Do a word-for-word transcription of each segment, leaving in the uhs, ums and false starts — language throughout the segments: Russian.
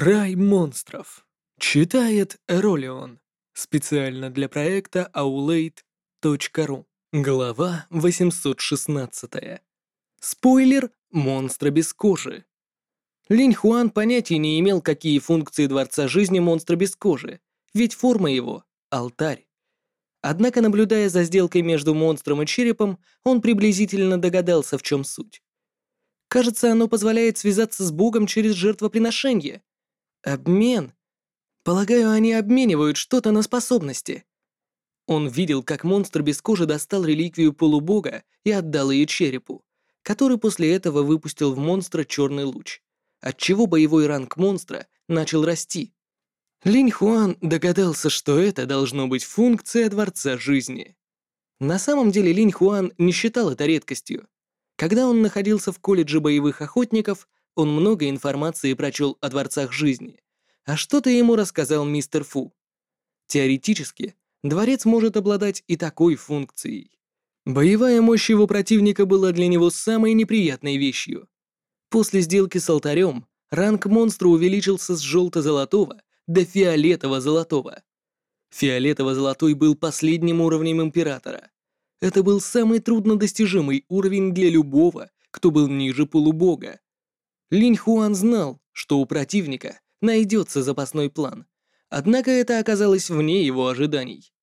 Рай монстров. Читает Эролион. Специально для проекта аулейт точка ру. Глава восемьсот шестнадцать. Спойлер: монстра без кожи. Линь Хуан понятия не имел, какие функции Дворца Жизни монстра без кожи, ведь форма его — алтарь. Однако, наблюдая за сделкой между монстром и черепом, он приблизительно догадался, в чем суть. Кажется, оно позволяет связаться с Богом через жертвоприношение. Обмен. Полагаю, они обменивают что-то на способности. Он видел, как монстр без кожи достал реликвию полубога и отдал ее черепу, который после этого выпустил в монстра черный луч, отчего боевой ранг монстра начал расти. Линь Хуан догадался, что это должно быть функция Дворца Жизни. На самом деле Линь Хуан не считал это редкостью. Когда он находился в колледже боевых охотников, он много информации прочел о Дворцах Жизни, а что-то ему рассказал мистер Фу. Теоретически, дворец может обладать и такой функцией. Боевая мощь его противника была для него самой неприятной вещью. После сделки с алтарем ранг монстра увеличился с желто-золотого до фиолетово-золотого. Фиолетово-золотой был последним уровнем Императора. Это был самый труднодостижимый уровень для любого, кто был ниже полубога. Линь Хуан знал, что у противника найдется запасной план, однако это оказалось вне его ожиданий.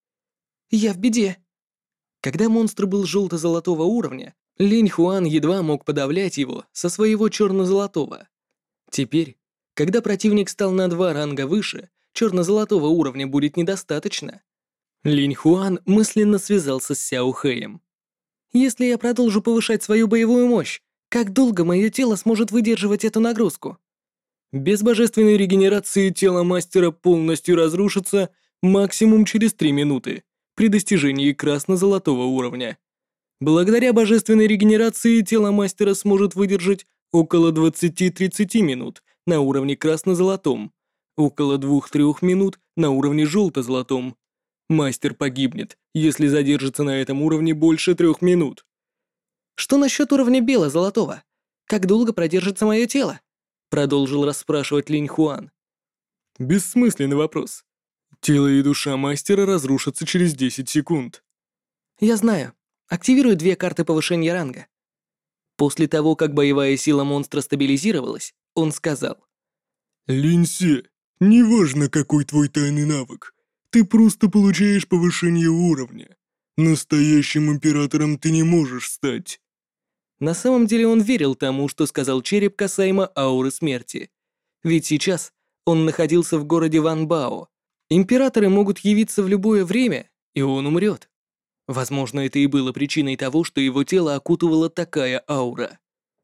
«Я в беде!» Когда монстр был желто-золотого уровня, Линь Хуан едва мог подавлять его со своего черно-золотого. Теперь, когда противник стал на два ранга выше, черно-золотого уровня будет недостаточно. Линь Хуан мысленно связался с Сяо Хэем. «Если я продолжу повышать свою боевую мощь, как долго мое тело сможет выдерживать эту нагрузку?» Без божественной регенерации тело мастера полностью разрушится максимум через три минуты при достижении красно-золотого уровня. Благодаря божественной регенерации тело мастера сможет выдержать около двадцати-тридцати минут на уровне красно-золотом, около двух-трёх минут на уровне желто-золотом. Мастер погибнет, если задержится на этом уровне больше трех минут. «Что насчет уровня бело-золотого? Как долго продержится мое тело?» Продолжил расспрашивать Линь Хуан. Бессмысленный вопрос. Тело и душа мастера разрушатся через десять секунд. Я знаю. Активирую две карты повышения ранга. После того, как боевая сила монстра стабилизировалась, он сказал. Линьсе, неважно какой твой тайный навык, ты просто получаешь повышение уровня. Настоящим императором ты не можешь стать. На самом деле он верил тому, что сказал череп касаемо ауры смерти. Ведь сейчас он находился в городе Ван Бао. Императоры могут явиться в любое время, и он умрет. Возможно, это и было причиной того, что его тело окутывала такая аура.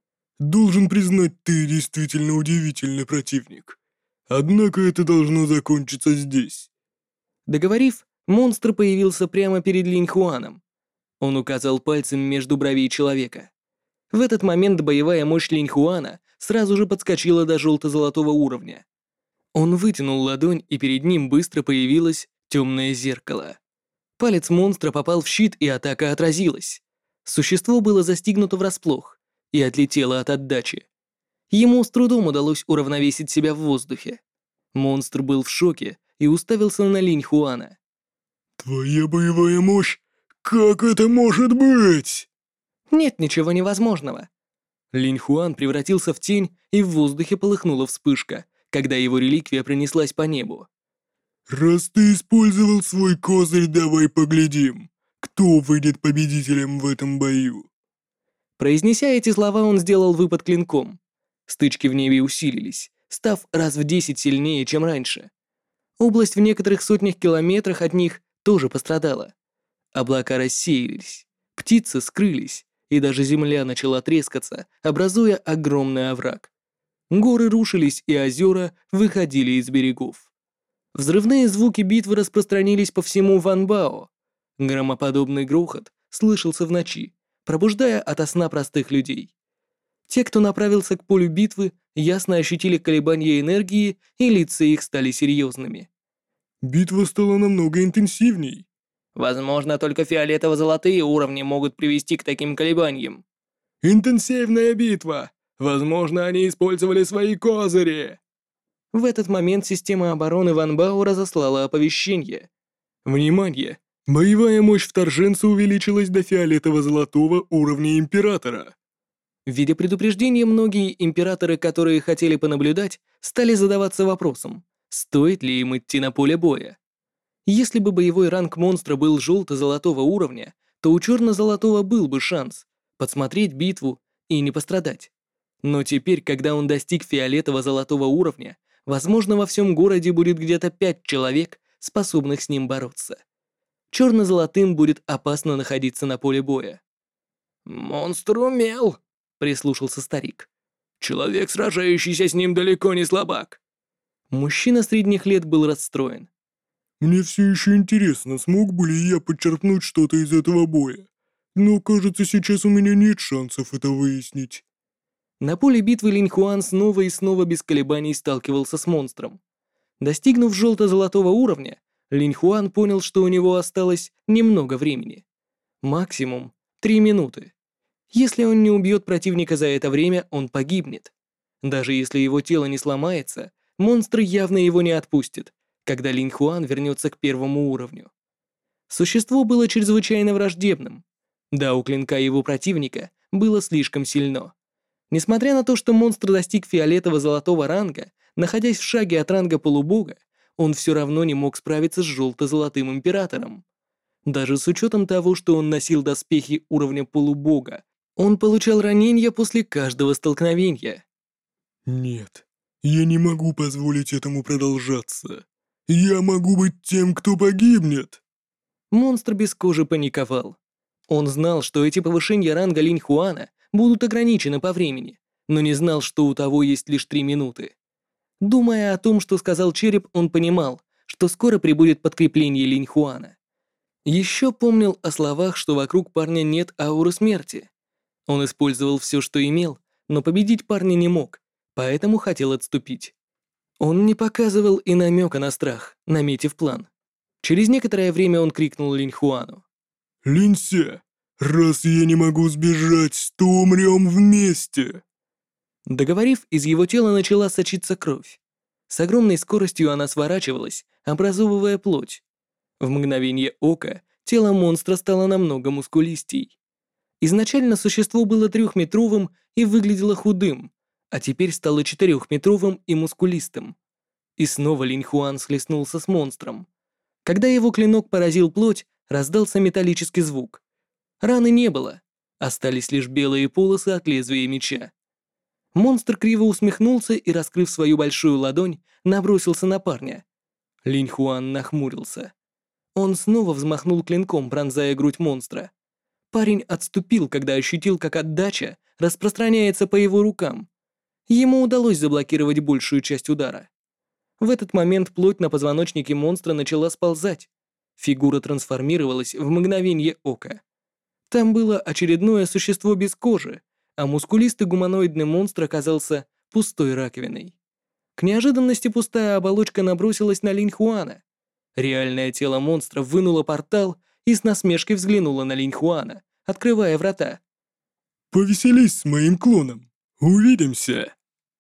Должен признать, ты действительно удивительный противник. Однако это должно закончиться здесь. Договорив, монстр появился прямо перед Линь Хуаном. Он указал пальцем между бровей человека. В этот момент боевая мощь Линь Хуана сразу же подскочила до желто-золотого уровня. Он вытянул ладонь, и перед ним быстро появилось темное зеркало. Палец монстра попал в щит, и атака отразилась. Существо было застигнуто врасплох и отлетело от отдачи. Ему с трудом удалось уравновесить себя в воздухе. Монстр был в шоке и уставился на Линь Хуана. «Твоя боевая мощь? Как это может быть?» «Нет ничего невозможного». Линь Хуан превратился в тень, и в воздухе полыхнула вспышка, когда его реликвия пронеслась по небу. «Раз ты использовал свой козырь, давай поглядим, кто выйдет победителем в этом бою». Произнеся эти слова, он сделал выпад клинком. Стычки в небе усилились, став раз в десять сильнее, чем раньше. Область в некоторых сотнях километрах от них тоже пострадала. Облака рассеялись, птицы скрылись, и даже земля начала трескаться, образуя огромный овраг. Горы рушились, и озера выходили из берегов. Взрывные звуки битвы распространились по всему Ван Бао. Громоподобный грохот слышался в ночи, пробуждая ото сна простых людей. Те, кто направился к полю битвы, ясно ощутили колебания энергии, и лица их стали серьезными. «Битва стала намного интенсивней». «Возможно, только фиолетово-золотые уровни могут привести к таким колебаниям». «Интенсивная битва! Возможно, они использовали свои козыри!» В этот момент система обороны Ван Бао разослала оповещение. Внимание! Боевая мощь вторженца увеличилась до фиолетово-золотого уровня Императора. Видя предупреждение, многие императоры, которые хотели понаблюдать, стали задаваться вопросом, стоит ли им идти на поле боя. Если бы боевой ранг монстра был желто-золотого уровня, то у черно-золотого был бы шанс подсмотреть битву и не пострадать. Но теперь, когда он достиг фиолетово-золотого уровня, возможно, во всем городе будет где-то пять человек, способных с ним бороться. Черно-золотым будет опасно находиться на поле боя. «Монстр умел», — прислушался старик. «Человек, сражающийся с ним, далеко не слабак». Мужчина средних лет был расстроен. Мне все еще интересно, смог бы ли я подчерпнуть что-то из этого боя. Но, кажется, сейчас у меня нет шансов это выяснить. На поле битвы Линь Хуан снова и снова без колебаний сталкивался с монстром. Достигнув желто-золотого уровня, Линь Хуан понял, что у него осталось немного времени. Максимум три минуты. Если он не убьет противника за это время, он погибнет. Даже если его тело не сломается, монстр явно его не отпустит, когда Линь Хуан вернется к первому уровню. Существо было чрезвычайно враждебным. Да, у клинка его противника было слишком сильно. Несмотря на то, что монстр достиг фиолетово-золотого ранга, находясь в шаге от ранга полубога, он все равно не мог справиться с желто-золотым императором. Даже с учетом того, что он носил доспехи уровня полубога, он получал ранения после каждого столкновения. Нет, я не могу позволить этому продолжаться. Я могу быть тем, кто погибнет. Монстр без кожи паниковал. Он знал, что эти повышения ранга Линь Хуана будут ограничены по времени, но не знал, что у того есть лишь три минуты. Думая о том, что сказал череп, он понимал, что скоро прибудет подкрепление Линь Хуана. Еще помнил о словах, что вокруг парня нет ауры смерти. Он использовал все, что имел, но победить парня не мог, поэтому хотел отступить. Он не показывал и намека на страх, наметив план. Через некоторое время он крикнул Линь Хуану. Линься, раз я не могу сбежать, то умрем вместе. Договорив, из его тела начала сочиться кровь. С огромной скоростью она сворачивалась, образовывая плоть. В мгновение ока тело монстра стало намного мускулистей. Изначально существо было трехметровым и выглядело худым, а теперь стало четырехметровым и мускулистым. И снова Линь Хуан схлестнулся с монстром. Когда его клинок поразил плоть, раздался металлический звук. Раны не было, остались лишь белые полосы от лезвия меча. Монстр криво усмехнулся и, раскрыв свою большую ладонь, набросился на парня. Линь Хуан нахмурился. Он снова взмахнул клинком, пронзая грудь монстра. Парень отступил, когда ощутил, как отдача распространяется по его рукам. Ему удалось заблокировать большую часть удара. В этот момент плоть на позвоночнике монстра начала сползать. Фигура трансформировалась в мгновение ока. Там было очередное существо без кожи, а мускулистый гуманоидный монстр оказался пустой раковиной. К неожиданности пустая оболочка набросилась на Линь Хуана. Реальное тело монстра вынуло портал и с насмешкой взглянуло на Линь Хуана, открывая врата. Повеселись с моим клоном. Увидимся.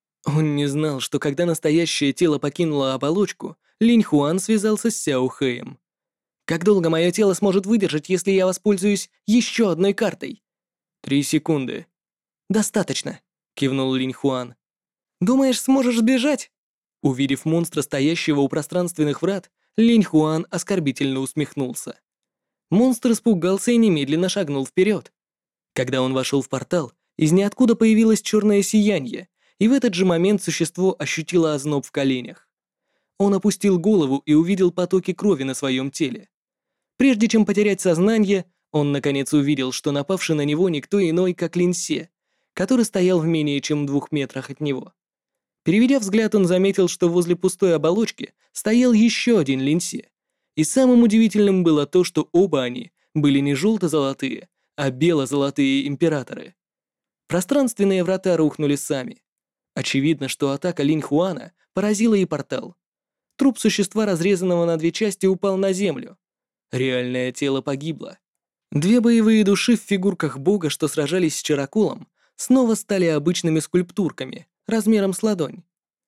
Он не знал, что когда настоящее тело покинуло оболочку, Линь Хуан связался с Сяо Хэем. «Как долго мое тело сможет выдержать, если я воспользуюсь еще одной картой?» «Три секунды». «Достаточно», — кивнул Линь Хуан. «Думаешь, сможешь сбежать?» Увидев монстра, стоящего у пространственных врат, Линь Хуан оскорбительно усмехнулся. Монстр испугался и немедленно шагнул вперед. Когда он вошел в портал, из ниоткуда появилось черное сияние, и в этот же момент существо ощутило озноб в коленях. Он опустил голову и увидел потоки крови на своем теле. Прежде чем потерять сознание, он наконец увидел, что напавший на него никто иной, как Лин Се, который стоял в менее чем двух метрах от него. Переведя взгляд, он заметил, что возле пустой оболочки стоял еще один Лин Се. И самым удивительным было то, что оба они были не желто-золотые, а бело-золотые императоры. Пространственные врата рухнули сами. Очевидно, что атака Линь Хуана поразила и портал. Труп существа, разрезанного на две части, упал на землю. Реальное тело погибло. Две боевые души в фигурках бога, что сражались с Чаракулом, снова стали обычными скульптурками, размером с ладонь.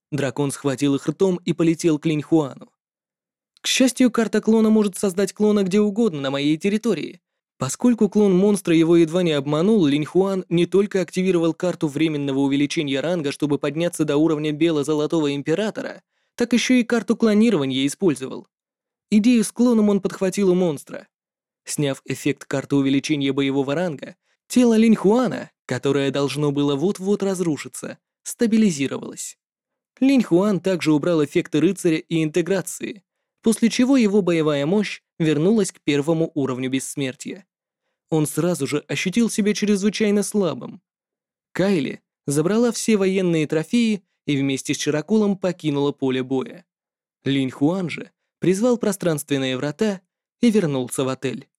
Дракон схватил их ртом и полетел к Линьхуану. К счастью, карта клона может создать клона где угодно на моей территории. Поскольку клон монстра его едва не обманул, Линьхуан не только активировал карту временного увеличения ранга, чтобы подняться до уровня бело-золотого императора, так еще и карту клонирования использовал. Идею с клоном он подхватил у монстра. Сняв эффект карты увеличения боевого ранга, тело Линьхуана, которое должно было вот-вот разрушиться, стабилизировалось. Линьхуан также убрал эффекты рыцаря и интеграции, после чего его боевая мощь вернулась к первому уровню бессмертия. Он сразу же ощутил себя чрезвычайно слабым. Кайли забрала все военные трофеи и вместе с Чароколом покинула поле боя. Линьхуан же призвал пространственные врата и вернулся в отель.